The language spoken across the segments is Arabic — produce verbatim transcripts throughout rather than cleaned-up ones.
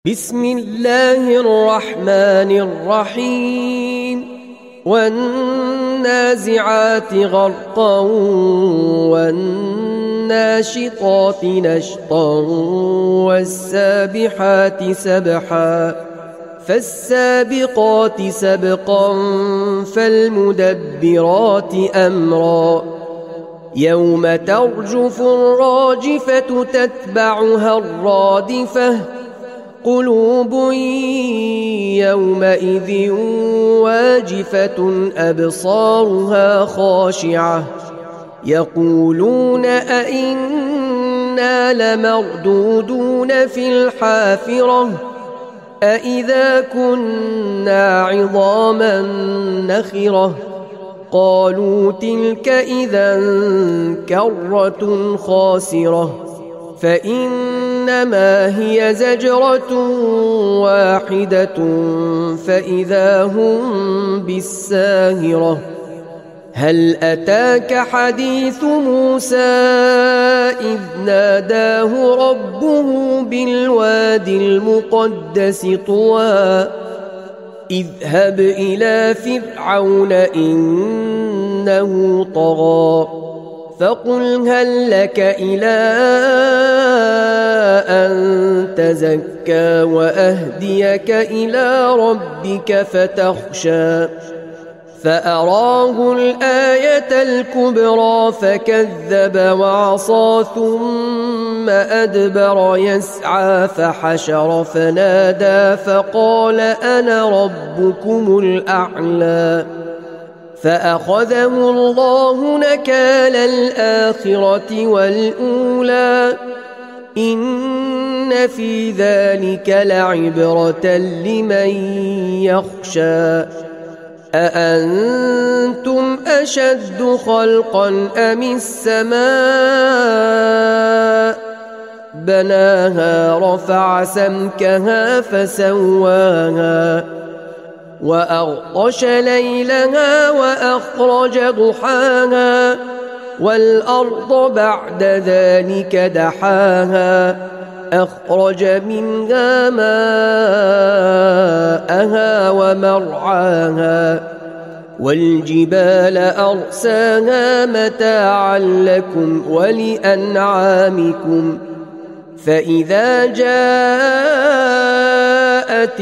بسم الله الرحمن الرحيم والنازعات غرقا والناشطات نشطا والسابحات سبحا فالسابقات سبقا فالمدبرات أمرا يوم ترجف الراجفة تتبعها الرادفة قلوب يومئذ واجفة أبصارها خاشعة يقولون أئنا لمردودون في الحافرة أئذا كنا عظاما نخرة قالوا تلك إذا كرة خاسرة فإنما هي زجرة واحدة فإذا هم بالساهرة هل أتاك حديث موسى إذ ناداه ربه بالوادي المقدس طوى اذهب إلى فرعون إنه طغى فقل هل لك إلى أن تزكى وأهديك إلى ربك فتخشى فأراه الآية الكبرى فكذب وعصى ثم أدبر يسعى فحشر فنادى فقال أنا ربكم الأعلى فأخذه الله نكال الآخرة والأولى إن في ذلك لعبرة لمن يخشى أأنتم أشد خلقا أم السماء بناها رفع سمكها فسواها وأغطش ليلها وأخرج ضحاها والأرض بعد ذلك دحاها أخرج منها ماءها ومرعاها والجبال أرساها متاعا لكم ولأنعامكم فإذا جاءت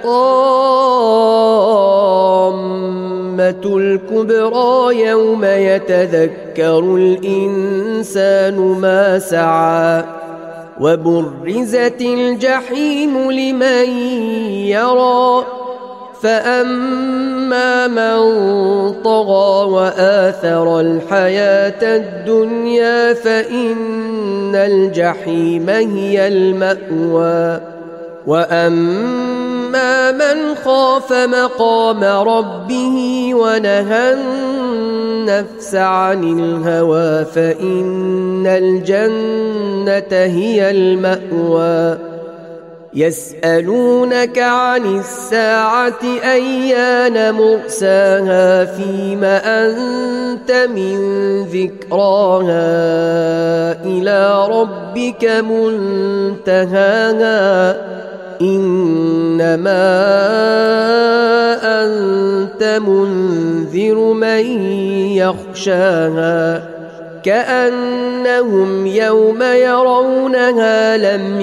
الطامة الكبرى يوم يتذكر الإنسان ما سعى وبرزت الجحيم لمن يرى فأما من طغى وآثر الحياة الدنيا فإن الجحيم هي المأوى وأما من خاف مقام ربه ونهى النفس عن الهوى فإن الجنة هي المأوى يسألونك عن الساعة أيان مرساها فيم أنت من ذكراها إلى ربك منتهاها إنما أنت منذر من يخشاها كأنهم يوم يرونها لم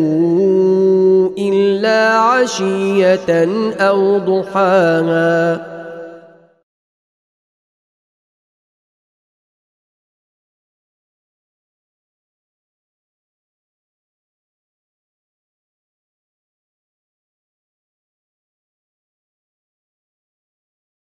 يلبثوا إلا عشية أو ضحاها